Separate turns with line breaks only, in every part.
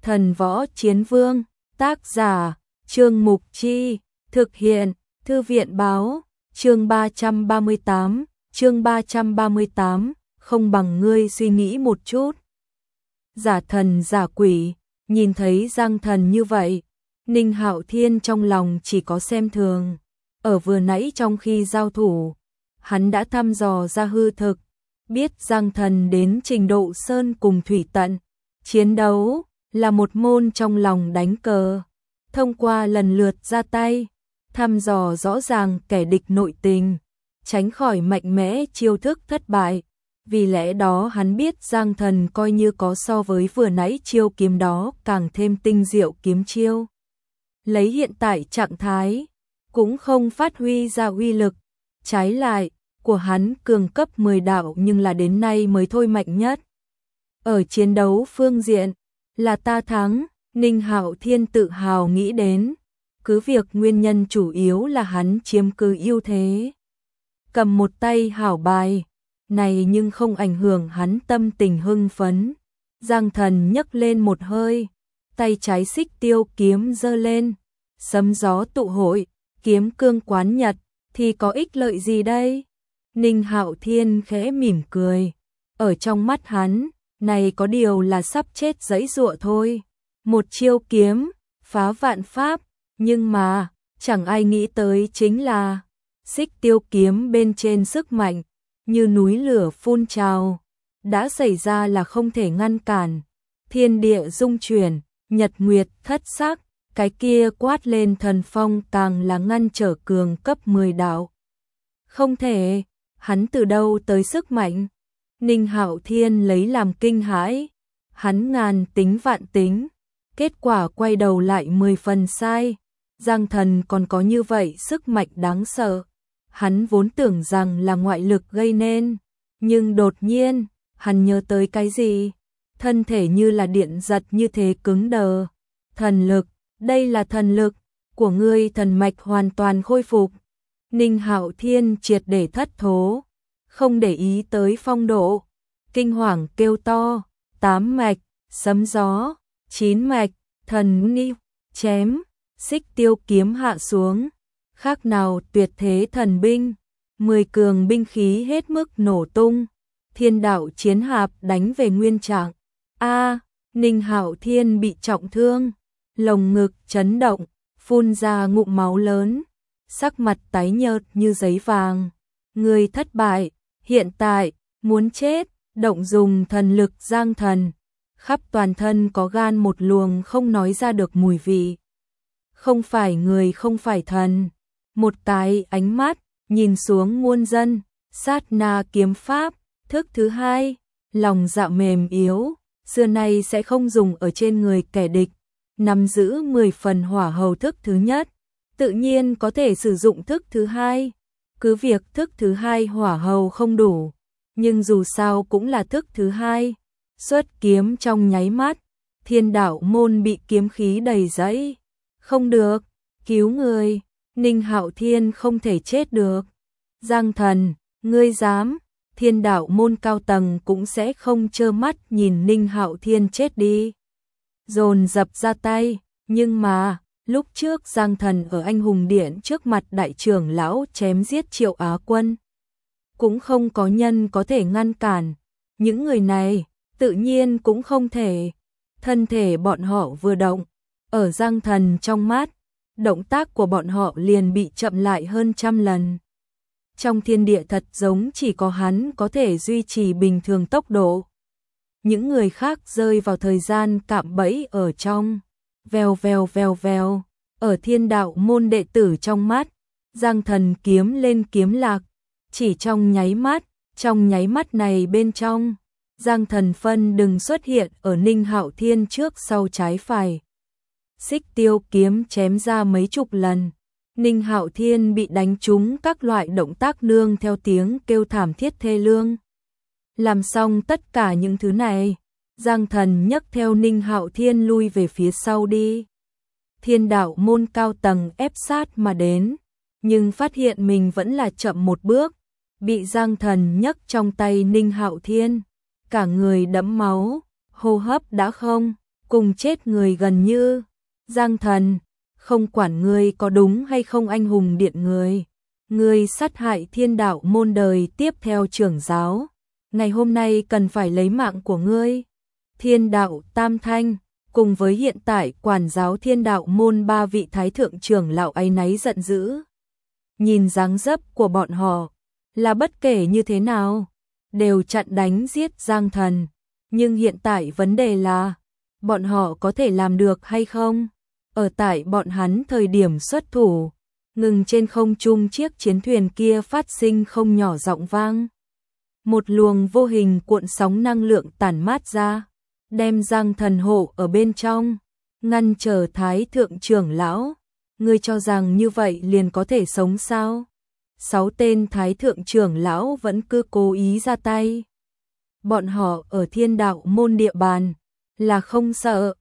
Thần Võ Chiến Vương, tác giả, Trương Mục Chi, thực hiện, Thư viện Báo, chương 338, không bằng ngươi suy nghĩ một chút. Giả thần giả quỷ, nhìn thấy Giang Thần như vậy, Ninh Hạo Thiên trong lòng chỉ có xem thường. Ở vừa nãy trong khi giao thủ, hắn đã thăm dò ra hư thực, biết Giang Thần đến trình độ sơn cùng thủy tận. Chiến đấu là một môn trong lòng đánh cờ, thông qua lần lượt ra tay, thăm dò rõ ràng kẻ địch nội tình, tránh khỏi mạnh mẽ chiêu thức thất bại. Vì lẽ đó hắn biết Giang Thần coi như có so với vừa nãy chiêu kiếm đó càng thêm tinh diệu kiếm chiêu. Lấy hiện tại trạng thái, cũng không phát huy ra uy lực, trái lại, của hắn cường cấp 10 đạo nhưng là đến nay mới thôi mạnh nhất. Ở chiến đấu phương diện, là ta thắng, Ninh Hạo Thiên tự hào nghĩ đến, cứ việc nguyên nhân chủ yếu là hắn chiếm cứ ưu thế. Cầm một tay hảo bài, này nhưng không ảnh hưởng hắn tâm tình hưng phấn. Giang Thần nhấc lên một hơi, tay trái xích tiêu kiếm giơ lên, sấm gió tụ hội, kiếm cương quán nhật, thì có ích lợi gì đây? Ninh Hạo Thiên khẽ mỉm cười, ở trong mắt hắn, này có điều là sắp chết giãy giụa thôi. Một chiêu kiếm, phá vạn pháp, nhưng mà, chẳng ai nghĩ tới chính là, xích tiêu kiếm bên trên sức mạnh, như núi lửa phun trào, đã xảy ra là không thể ngăn cản. Thiên địa rung chuyển, nhật nguyệt thất sắc, cái kia quát lên thần phong càng là ngăn trở cường cấp 10 đạo. Không thể, hắn từ đâu tới sức mạnh? Ninh Hạo Thiên lấy làm kinh hãi, hắn ngàn tính vạn tính, kết quả quay đầu lại 10 phần sai. Giang Thần còn có như vậy sức mạnh đáng sợ. Hắn vốn tưởng rằng là ngoại lực gây nên, nhưng đột nhiên, hắn nhớ tới cái gì? Thân thể như là điện giật như thế cứng đờ. Thần lực, đây là thần lực của ngươi, thần mạch hoàn toàn khôi phục. Ninh Hạo Thiên triệt để thất thố, không để ý tới phong độ, kinh hoàng kêu to, 8 mạch, sấm gió, 9 mạch, thần nghi, chém, xích tiêu kiếm hạ xuống. Khác nào tuyệt thế thần binh, 10 cường binh khí hết mức nổ tung, thiên đạo chiến hạp đánh về nguyên trạng. Ninh Hạo Thiên bị trọng thương, lồng ngực chấn động, phun ra ngụm máu lớn, sắc mặt tái nhợt như giấy vàng. Người thất bại, hiện tại, muốn chết, động dùng thần lực Giang Thần, khắp toàn thân có gan một luồng không nói ra được mùi vị. Không phải người không phải thần. Một cái ánh mắt, nhìn xuống muôn dân, sát na kiếm pháp, thức thứ hai, lòng dạ mềm yếu, xưa nay sẽ không dùng ở trên người kẻ địch, nắm giữ 10 phần hỏa hầu thức thứ nhất, tự nhiên có thể sử dụng thức thứ hai. Cứ việc thức thứ hai hỏa hầu không đủ, nhưng dù sao cũng là thức thứ hai, xuất kiếm trong nháy mắt, thiên đạo môn bị kiếm khí đầy dẫy. Không được, cứu người. Ninh Hạo Thiên không thể chết được. Giang Thần, ngươi dám? Thiên đạo môn cao tầng cũng sẽ không trơ mắt nhìn Ninh Hạo Thiên chết đi. Dồn dập ra tay, nhưng mà, lúc trước Giang Thần ở Anh Hùng Điện trước mặt đại trưởng lão chém giết Triệu Á Quân, cũng không có nhân có thể ngăn cản. Những người này, tự nhiên cũng không thể. Thân thể bọn họ vừa động, ở Giang Thần trong mắt, động tác của bọn họ liền bị chậm lại hơn 100 lần. Trong thiên địa thật giống chỉ có hắn có thể duy trì bình thường tốc độ. Những người khác rơi vào thời gian cạm bẫy ở trong. Vèo vèo vèo vèo, ở thiên đạo môn đệ tử trong mắt, Giang Thần kiếm lên kiếm lạc. Chỉ trong nháy mắt này bên trong, Giang Thần phân đừng xuất hiện ở Ninh Hạo Thiên trước sau trái phải. Xích tiêu kiếm chém ra mấy chục lần, Ninh Hạo Thiên bị đánh trúng các loại động tác nương theo tiếng kêu thảm thiết thê lương. Làm xong tất cả những thứ này, Giang Thần nhấc theo Ninh Hạo Thiên lui về phía sau đi. Thiên đạo môn cao tầng ép sát mà đến, nhưng phát hiện mình vẫn là chậm một bước, bị Giang Thần nhấc trong tay Ninh Hạo Thiên, cả người đẫm máu, hô hấp đã không cùng chết người gần như. Giang Thần, không quản ngươi có đúng hay không anh hùng điện người. Ngươi sát hại Thiên Đạo môn đời tiếp theo trưởng giáo. Ngày hôm nay cần phải lấy mạng của ngươi. Thiên Đạo Tam Thanh, cùng với hiện tại quản giáo Thiên Đạo môn 3 vị thái thượng trưởng lão áy náy giận dữ. Nhìn dáng dấp của bọn họ, là bất kể như thế nào, đều chặn đánh giết Giang Thần. Nhưng hiện tại vấn đề là, bọn họ có thể làm được hay không? Ở tại bọn hắn thời điểm xuất thủ, ngừng trên không trung chiếc chiến thuyền kia phát sinh không nhỏ giọng vang. Một luồng vô hình cuộn sóng năng lượng tản mát ra, đem Giang Thần hộ ở bên trong, ngăn trở thái thượng trưởng lão. Ngươi cho rằng như vậy liền có thể sống sao? 6 tên thái thượng trưởng lão vẫn cứ cố ý ra tay. Bọn họ ở Thiên Đạo môn địa bàn, là không sợ,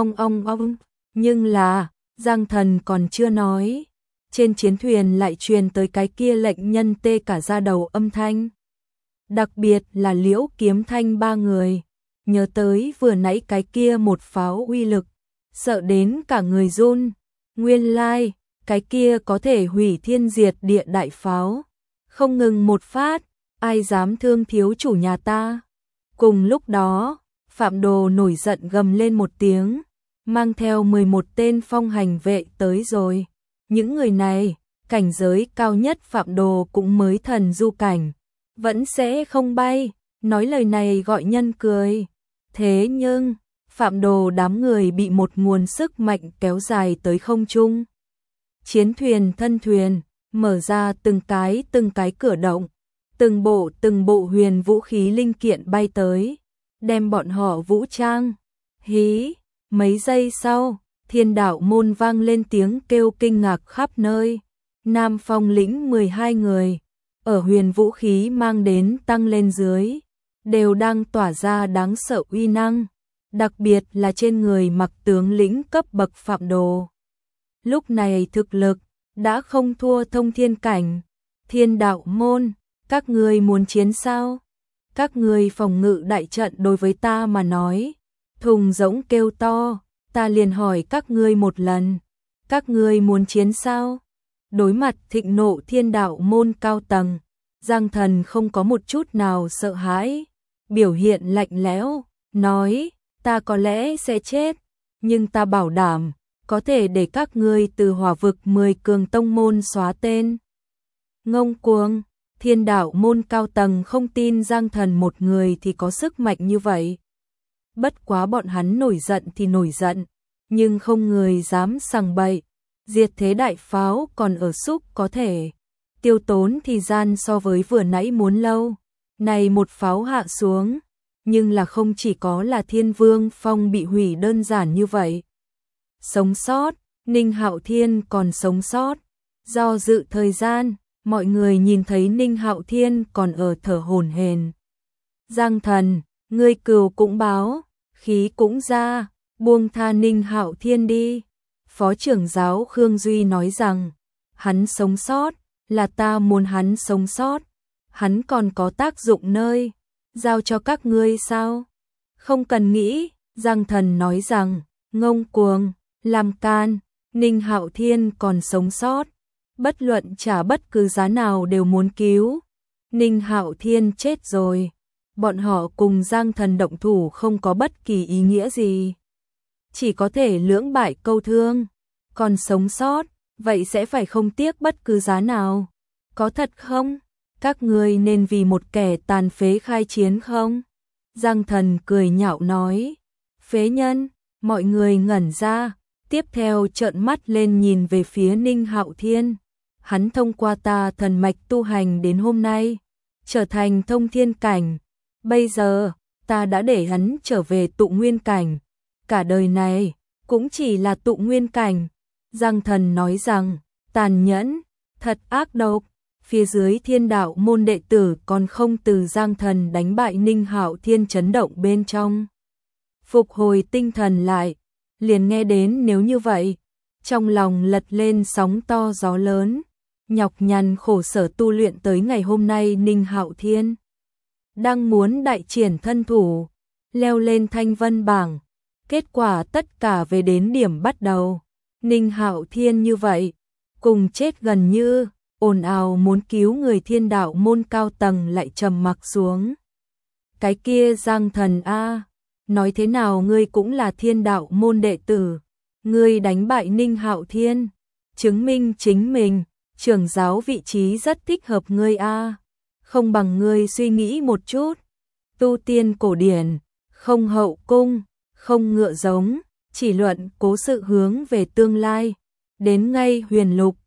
ong. Nhưng là, Giang Thần còn chưa nói. Trên chiến thuyền lại truyền tới cái kia lệnh nhân tê cả da đầu âm thanh. Đặc biệt là Liễu Kiếm Thanh 3 người. Nhớ tới vừa nãy cái kia một pháo uy lực, sợ đến cả người run. Nguyên lai, cái kia có thể hủy thiên diệt địa đại pháo. Không ngừng một phát, ai dám thương thiếu chủ nhà ta. Cùng lúc đó, Phạm Đồ nổi giận gầm lên một tiếng, mang theo 11 tên phong hành vệ tới rồi. Những người này, cảnh giới cao nhất Phạm Đồ cũng mới thần du cảnh, vẫn sẽ không bay, nói lời này gọi nhân cười. Thế nhưng, Phạm Đồ đám người bị một nguồn sức mạnh kéo dài tới không trung. Chiến thuyền thân thuyền, mở ra từng cái cửa động, từng bộ huyền vũ khí linh kiện bay tới, đem bọn họ vũ trang. Hí, mấy giây sau, Thiên Đạo môn vang lên tiếng kêu kinh ngạc khắp nơi. Nam Phong lĩnh 12 người, ở huyền vũ khí mang đến tăng lên dưới, đều đang tỏa ra đáng sợ uy năng, đặc biệt là trên người mặc tướng lĩnh cấp bậc Phạm Đồ. Lúc này thực lực đã không thua thông thiên cảnh. Thiên Đạo môn, các ngươi muốn chiến sao? Các ngươi phòng ngự đại trận đối với ta mà nói, thùng rỗng kêu to, ta liền hỏi các ngươi một lần, các ngươi muốn chiến sao? Đối mặt thịnh nộ Thiên Đạo môn cao tầng, Giang Thần không có một chút nào sợ hãi, biểu hiện lạnh lẽo, nói, ta có lẽ sẽ chết, nhưng ta bảo đảm, có thể để các ngươi từ hỏa vực 10 cường tông môn xóa tên. Ngông cuồng, Thiên Đạo môn cao tầng không tin Giang Thần một người thì có sức mạnh như vậy. Bất quá bọn hắn nổi giận thì nổi giận, nhưng không người dám sằng bậy. Diệt thế đại pháo còn ở xúc có thể tiêu tốn thời gian so với vừa nãy muốn lâu. Này một pháo hạ xuống, nhưng là không chỉ có là Thiên Vương Phong bị hủy đơn giản như vậy. Sống sót, Ninh Hạo Thiên còn sống sót. Do dự thời gian, mọi người nhìn thấy Ninh Hạo Thiên còn ở thở hổn hển. Giang Thần, ngươi cừu cũng báo, khí cũng ra, buông tha Ninh Hạo Thiên đi. Phó trưởng giáo Khương Duy nói rằng, hắn sống sót, là ta muốn hắn sống sót. Hắn còn có tác dụng nơi, giao cho các ngươi sao? Không cần nghĩ, Giang Thần nói rằng, ngông cuồng, làm can, Ninh Hạo Thiên còn sống sót. Bất luận trả bất cứ giá nào đều muốn cứu. Ninh Hạo Thiên chết rồi. Bọn họ cùng Giang Thần động thủ không có bất kỳ ý nghĩa gì. Chỉ có thể lưỡng bại câu thương. Còn sống sót, vậy sẽ phải không tiếc bất cứ giá nào. Có thật không? Các ngươi nên vì một kẻ tàn phế khai chiến không? Giang Thần cười nhạo nói. Phế nhân, mọi người ngẩn ra, tiếp theo trợn mắt lên nhìn về phía Ninh Hạo Thiên. Hắn thông qua ta thần mạch tu hành đến hôm nay, trở thành thông thiên cảnh. Bây giờ, ta đã để hắn trở về tụ nguyên cảnh. Cả đời này, cũng chỉ là tụ nguyên cảnh. Giang Thần nói rằng, tàn nhẫn, thật ác độc. Phía dưới Thiên Đạo môn đệ tử còn không từ Giang Thần đánh bại Ninh Hạo Thiên chấn động bên trong. Phục hồi tinh thần lại, liền nghe đến nếu như vậy, trong lòng lật lên sóng to gió lớn, nhọc nhằn khổ sở tu luyện tới ngày hôm nay Ninh Hạo Thiên đang muốn đại triển thân thủ, leo lên thanh vân bảng, Kết quả tất cả về đến điểm bắt đầu. Ninh Hạo Thiên như vậy, cùng chết gần như, ồn ào muốn cứu người Thiên Đạo môn cao tầng lại trầm mặc xuống. Cái kia Giang Thần a, nói thế nào ngươi cũng là Thiên Đạo môn đệ tử, ngươi đánh bại Ninh Hạo Thiên, chứng minh chính mình, trưởng giáo vị trí rất thích hợp ngươi a, không bằng ngươi suy nghĩ một chút. Tu tiên cổ điển, không hậu cung, không ngựa giống, chỉ luận cố sự hướng về tương lai, đến ngay huyền lục,